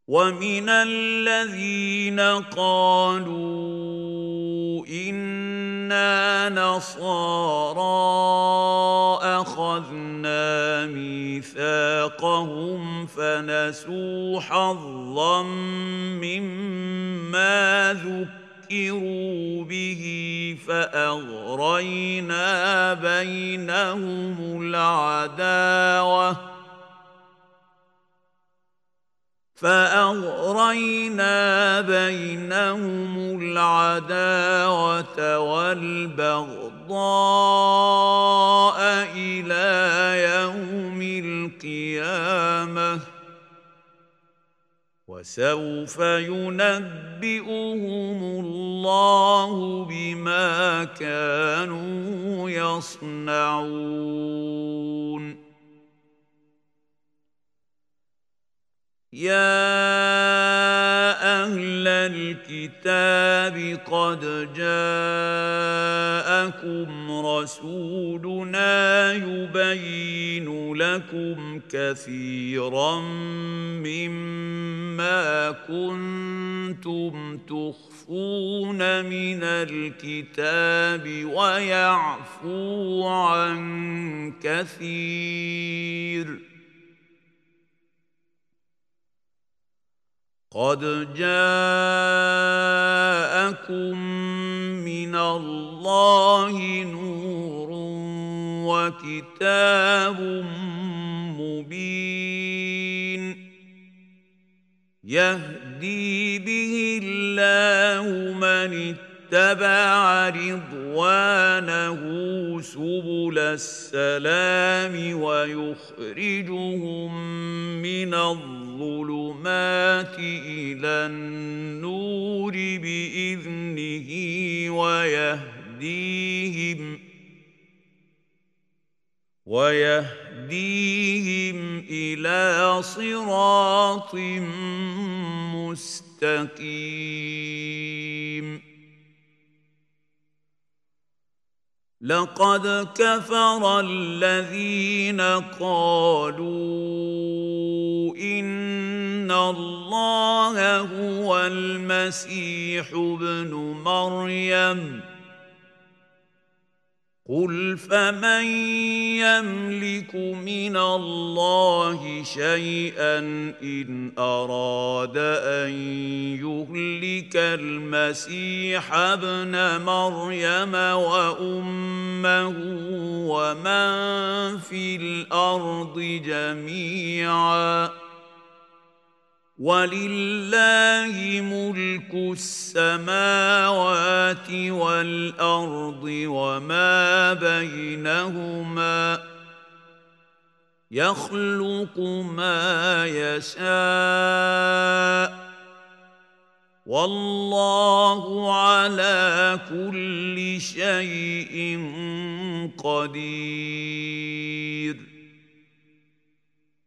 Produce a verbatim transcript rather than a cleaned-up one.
ومن الذين قالوا إنا نصارى أخذنا ميثاقهم فنسوا حظا مما ذكروا به فأغرينا بينهم العداوة فأغرينا بينهم العداوة والبغضاء إلى يوم القيامة وسوف ينبئهم الله بما كانوا يصنعون. يا أهل الكتاب قد جاءكم رسولنا يبين لكم كثيرا مما كنتم تخفون من الكتاب ويعفو عن كثير. قد جاءكم من الله نور وكتاب مبين يهدي به الله من اتبع رضوانه سبل السلام ويخرجهم من الظلمات إلى النور بإذنه ويهديهم ويهديهم إلى صراط مستقيم. لقد كفر الذين قالوا إن الله هو المسيح ابن مريم قل فمن يملك من الله شيئا إن أراد أن يهلك المسيح ابن مريم وأمه ومن في الأرض جميعا ولله ملك السماوات والأرض وما بينهما يخلق ما يشاء والله على كل شيء قدير.